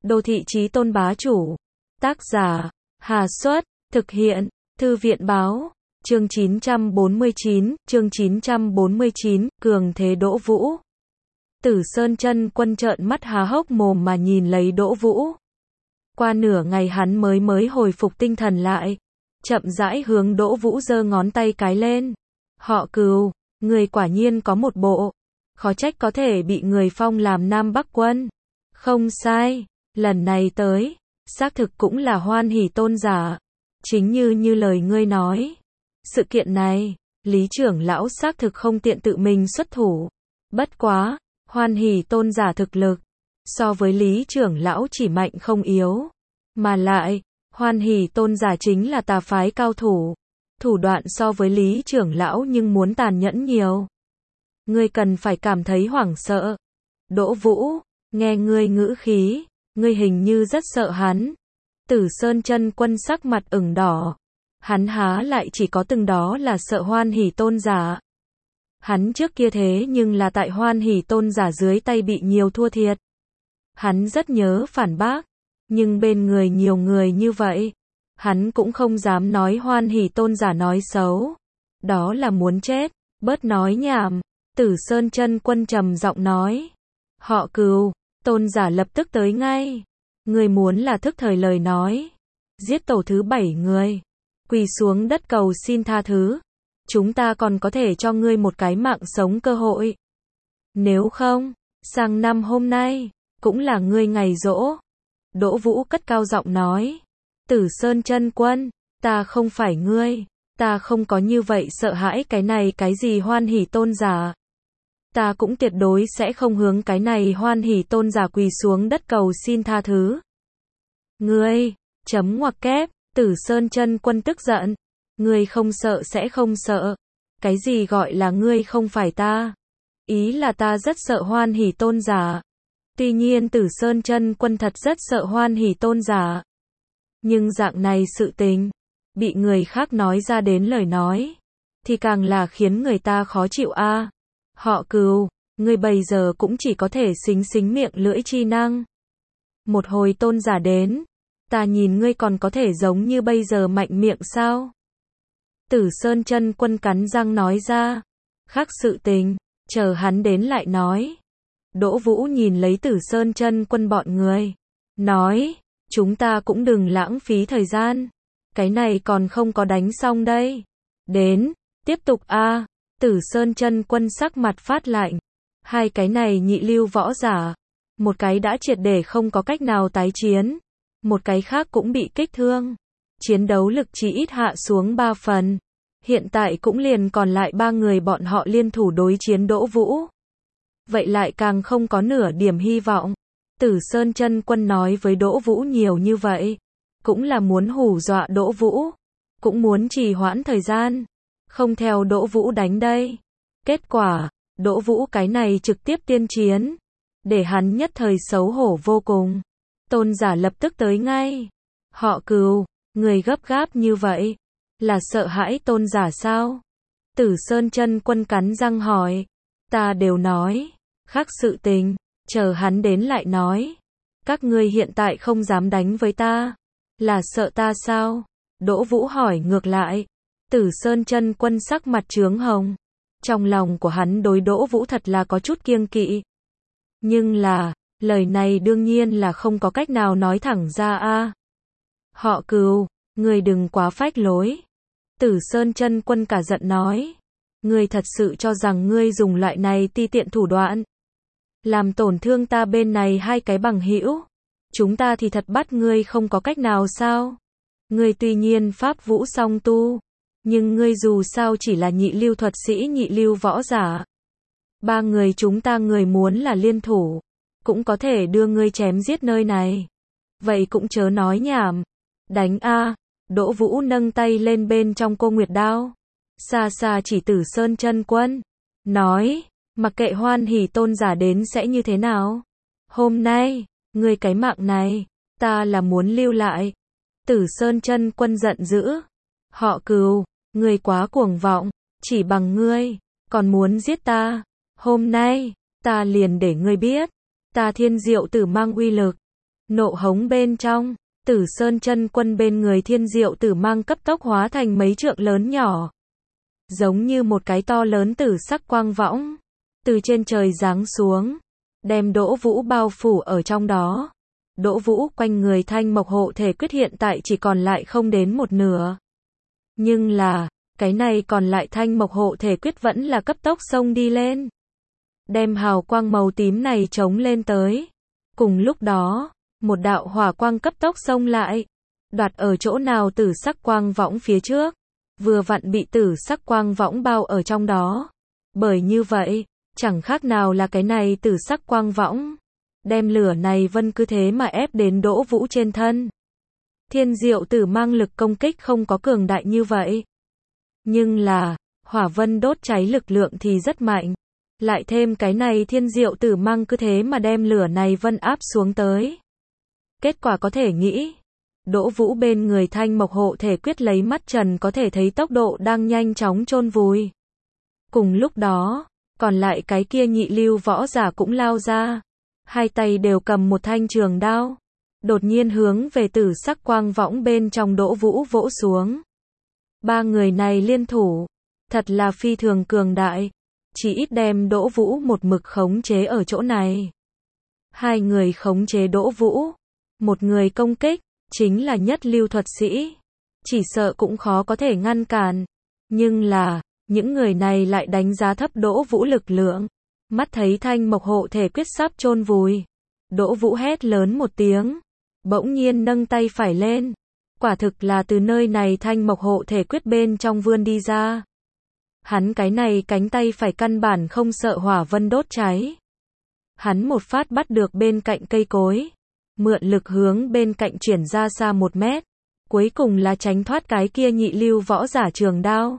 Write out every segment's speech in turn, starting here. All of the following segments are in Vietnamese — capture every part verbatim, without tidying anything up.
Đô thị chí tôn bá chủ. Tác giả, Hà Xuất, thực hiện, Thư viện báo. Chương chín trăm bốn mươi chín, chương chín trăm bốn mươi chín, cường thế Đỗ Vũ. Tử Sơn Chân Quân trợn mắt há hốc mồm mà nhìn lấy Đỗ Vũ. Qua nửa ngày hắn mới mới hồi phục tinh thần lại, chậm rãi hướng Đỗ Vũ giơ ngón tay cái lên. Họ Cừu, người quả nhiên có một bộ, khó trách có thể bị người phong làm Nam Bắc quân. Không sai, lần này tới, xác thực cũng là hoan hỷ tôn giả. Chính như như lời ngươi nói. Sự kiện này, Lý trưởng lão xác thực không tiện tự mình xuất thủ. Bất quá, hoan hỷ tôn giả thực lực, so với Lý trưởng lão chỉ mạnh không yếu. Mà lại, hoan hỷ tôn giả chính là tà phái cao thủ. Thủ đoạn so với Lý trưởng lão nhưng muốn tàn nhẫn nhiều. Ngươi cần phải cảm thấy hoảng sợ. Đỗ Vũ, nghe ngươi ngữ khí, ngươi hình như rất sợ hắn. Tử Sơn Chân Quân sắc mặt ửng đỏ. Hắn há lại chỉ có từng đó là sợ hoan hỷ tôn giả. Hắn trước kia thế nhưng là tại hoan hỷ tôn giả dưới tay bị nhiều thua thiệt. Hắn rất nhớ phản bác, nhưng bên người nhiều người như vậy, hắn cũng không dám nói hoan hỷ tôn giả nói xấu. Đó là muốn chết, bớt nói nhảm. Tử Sơn Chân Quân trầm giọng nói. Họ Cừu, tôn giả lập tức tới ngay. Người muốn là thức thời lời nói. Giết tổ thứ bảy người. Quỳ xuống đất cầu xin tha thứ. Chúng ta còn có thể cho ngươi một cái mạng sống cơ hội. Nếu không, sang năm hôm nay, cũng là ngươi ngày giỗ. Đỗ Vũ cất cao giọng nói. Tử Sơn Chân Quân, ta không phải ngươi. Ta không có như vậy sợ hãi cái này cái gì hoan hỷ tôn giả. Ta cũng tuyệt đối sẽ không hướng cái này hoan hỷ tôn giả quỳ xuống đất cầu xin tha thứ. Ngươi, chấm ngoặc kép, Tử Sơn Chân Quân tức giận. Ngươi không sợ sẽ không sợ. Cái gì gọi là ngươi không phải ta? Ý là ta rất sợ hoan hỷ tôn giả. Tuy nhiên Tử Sơn Chân Quân thật rất sợ hoan hỷ tôn giả. Nhưng dạng này sự tình, bị người khác nói ra đến lời nói, thì càng là khiến người ta khó chịu a. À. Họ Cừu, ngươi bây giờ cũng chỉ có thể xính xính miệng lưỡi chi năng. Một hồi tôn giả đến, ta nhìn ngươi còn có thể giống như bây giờ mạnh miệng sao? Tử Sơn Chân Quân cắn răng nói ra. Khác sự tình, chờ hắn đến lại nói. Đỗ Vũ nhìn lấy Tử Sơn Chân Quân bọn người, nói, chúng ta cũng đừng lãng phí thời gian. Cái này còn không có đánh xong đây. Đến, tiếp tục a. À. Tử Sơn Chân Quân sắc mặt phát lạnh. Hai cái này nhị lưu võ giả, một cái đã triệt để không có cách nào tái chiến, một cái khác cũng bị kích thương. Chiến đấu lực chỉ ít hạ xuống ba phần. Hiện tại cũng liền còn lại ba người bọn họ liên thủ đối chiến Đỗ Vũ. Vậy lại càng không có nửa điểm hy vọng. Tử Sơn Chân Quân nói với Đỗ Vũ nhiều như vậy, cũng là muốn hù dọa Đỗ Vũ, cũng muốn trì hoãn thời gian, không theo Đỗ Vũ đánh đây. Kết quả, Đỗ Vũ cái này trực tiếp tiên chiến, để hắn nhất thời xấu hổ vô cùng. Tôn giả lập tức tới ngay. Họ Cừu, người gấp gáp như vậy, là sợ hãi tôn giả sao? Tử Sơn Chân Quân cắn răng hỏi. Ta đều nói, khác sự tình, chờ hắn đến lại nói. Các ngươi hiện tại không dám đánh với ta, là sợ ta sao? Đỗ Vũ hỏi ngược lại. Tử Sơn Chân Quân sắc mặt chướng hồng. Trong lòng của hắn đối Đỗ Vũ thật là có chút kiêng kỵ. Nhưng là, lời này đương nhiên là không có cách nào nói thẳng ra a. À. Họ Cừu, ngươi đừng quá phách lối. Tử Sơn Chân Quân cả giận nói. Ngươi thật sự cho rằng ngươi dùng loại này ti tiện thủ đoạn, làm tổn thương ta bên này hai cái bằng hữu. Chúng ta thì thật bắt ngươi không có cách nào sao? Ngươi tuy nhiên pháp vũ song tu, nhưng ngươi dù sao chỉ là nhị lưu thuật sĩ nhị lưu võ giả. Ba người chúng ta người muốn là liên thủ, cũng có thể đưa ngươi chém giết nơi này. Vậy cũng chớ nói nhảm. Đánh a. À. Đỗ Vũ nâng tay lên bên trong cô nguyệt đao, xa xa chỉ Tử Sơn Chân Quân, nói, mặc kệ hoan hỷ tôn giả đến sẽ như thế nào. Hôm nay, ngươi cái mạng này, ta là muốn lưu lại. Tử Sơn Chân Quân giận dữ. Họ Cừu, ngươi quá cuồng vọng, chỉ bằng ngươi, còn muốn giết ta. Hôm nay, ta liền để ngươi biết, ta Thiên Diệu Tử mang uy lực. Nộ hống bên trong, Tử Sơn chân quân bên người Thiên Diệu Tử Mang cấp tốc hóa thành mấy trượng lớn nhỏ. Giống như một cái to lớn tử sắc quang võng, từ trên trời giáng xuống, đem Đỗ Vũ bao phủ ở trong đó. Đỗ Vũ quanh người thanh mộc hộ thể quyết hiện tại chỉ còn lại không đến một nửa. Nhưng là, cái này còn lại thanh mộc hộ thể quyết vẫn là cấp tốc xông đi lên. Đem hào quang màu tím này chống lên tới. Cùng lúc đó, một đạo hỏa quang cấp tốc xông lại. Đoạt ở chỗ nào tử sắc quang võng phía trước. Vừa vặn bị tử sắc quang võng bao ở trong đó. Bởi như vậy, chẳng khác nào là cái này tử sắc quang võng. Đem lửa này vân cứ thế mà ép đến Đỗ Vũ trên thân. Thiên Diệu Tử Mang lực công kích không có cường đại như vậy. Nhưng là, hỏa vân đốt cháy lực lượng thì rất mạnh. Lại thêm cái này Thiên Diệu Tử Mang cứ thế mà đem lửa này vân áp xuống tới. Kết quả có thể nghĩ. Đỗ Vũ bên người thanh mộc hộ thể quyết lấy mắt trần có thể thấy tốc độ đang nhanh chóng chôn vùi. Cùng lúc đó, còn lại cái kia nhị lưu võ giả cũng lao ra. Hai tay đều cầm một thanh trường đao. Đột nhiên hướng về tử sắc quang võng bên trong Đỗ Vũ vỗ xuống. Ba người này liên thủ. Thật là phi thường cường đại. Chỉ ít đem Đỗ Vũ một mực khống chế ở chỗ này. Hai người khống chế Đỗ Vũ. Một người công kích. Chính là nhất lưu thuật sĩ. Chỉ sợ cũng khó có thể ngăn cản. Nhưng là, những người này lại đánh giá thấp Đỗ Vũ lực lượng. Mắt thấy thanh mộc hộ thể quyết sắp chôn vùi. Đỗ Vũ hét lớn một tiếng. Bỗng nhiên nâng tay phải lên. Quả thực là từ nơi này thanh mộc hộ thể quyết bên trong vươn đi ra. Hắn cái này cánh tay phải căn bản không sợ hỏa vân đốt cháy. Hắn một phát bắt được bên cạnh cây cối. Mượn lực hướng bên cạnh chuyển ra xa một mét. Cuối cùng là tránh thoát cái kia nhị lưu võ giả trường đao.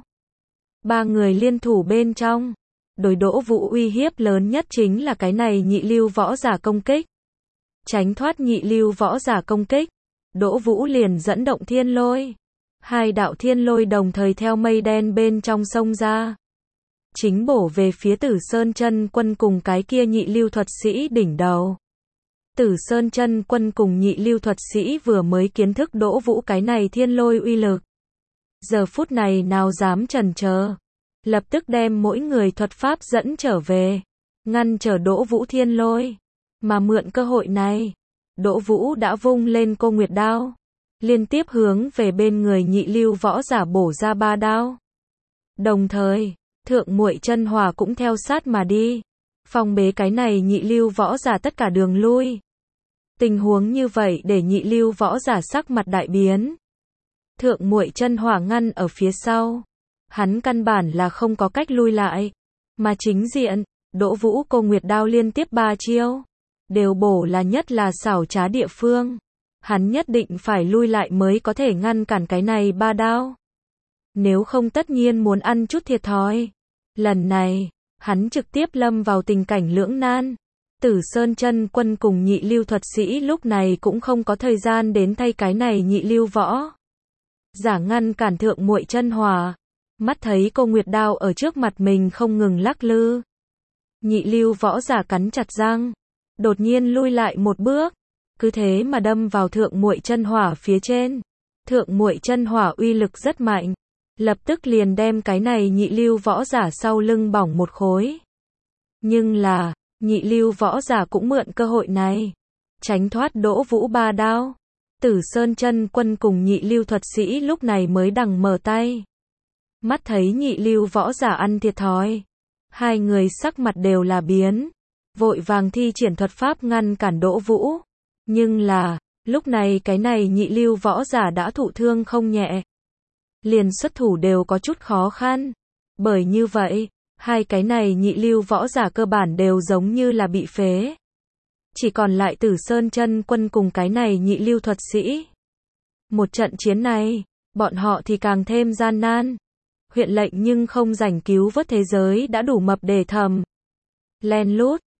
Ba người liên thủ bên trong. Đối Đỗ Vũ uy hiếp lớn nhất chính là cái này nhị lưu võ giả công kích. Tránh thoát nhị lưu võ giả công kích. Đỗ Vũ liền dẫn động thiên lôi. Hai đạo thiên lôi đồng thời theo mây đen bên trong sông ra. Chính bổ về phía Tử Sơn chân quân cùng cái kia nhị lưu thuật sĩ đỉnh đầu. Tử Sơn chân quân cùng nhị lưu thuật sĩ vừa mới kiến thức Đỗ Vũ cái này thiên lôi uy lực. Giờ phút này nào dám chần chờ. Lập tức đem mỗi người thuật pháp dẫn trở về. Ngăn trở Đỗ Vũ thiên lôi. Mà mượn cơ hội này. Đỗ Vũ đã vung lên cô nguyệt đao. Liên tiếp hướng về bên người nhị lưu võ giả bổ ra ba đao. Đồng thời, thượng muội chân hỏa cũng theo sát mà đi. Phong bế cái này nhị lưu võ giả tất cả đường lui. Tình huống như vậy để nhị lưu võ giả sắc mặt đại biến. Thượng muội chân hỏa ngăn ở phía sau. Hắn căn bản là không có cách lui lại. Mà chính diện, Đỗ Vũ cô nguyệt đao liên tiếp ba chiêu. Đều bổ là nhất là xảo trá địa phương. Hắn nhất định phải lui lại mới có thể ngăn cản cái này ba đao. Nếu không tất nhiên muốn ăn chút thiệt thòi. Lần này, hắn trực tiếp lâm vào tình cảnh lưỡng nan. Tử Sơn chân quân cùng nhị lưu thuật sĩ lúc này cũng không có thời gian đến thay cái này nhị lưu võ giả ngăn cản thượng muội chân hỏa. Mắt thấy cô nguyệt đao ở trước mặt mình không ngừng lắc lư. Nhị lưu võ giả cắn chặt răng. Đột nhiên lui lại một bước. Cứ thế mà đâm vào thượng muội chân hỏa phía trên. Thượng muội chân hỏa uy lực rất mạnh. Lập tức liền đem cái này nhị lưu võ giả sau lưng bỏng một khối. Nhưng là, nhị lưu võ giả cũng mượn cơ hội này. Tránh thoát Đỗ Vũ ba đao. Tử Sơn chân quân cùng nhị lưu thuật sĩ lúc này mới đằng mở tay. Mắt thấy nhị lưu võ giả ăn thiệt thòi. Hai người sắc mặt đều là biến. Vội vàng thi triển thuật pháp ngăn cản Đỗ Vũ. Nhưng là, lúc này cái này nhị lưu võ giả đã thụ thương không nhẹ. Liền xuất thủ đều có chút khó khăn. Bởi như vậy, hai cái này nhị lưu võ giả cơ bản đều giống như là bị phế. Chỉ còn lại Tử Sơn chân quân cùng cái này nhị lưu thuật sĩ. Một trận chiến này, bọn họ thì càng thêm gian nan. Huyện lệnh nhưng không rảnh cứu vớt thế giới đã đủ mập để thầm. Len lút,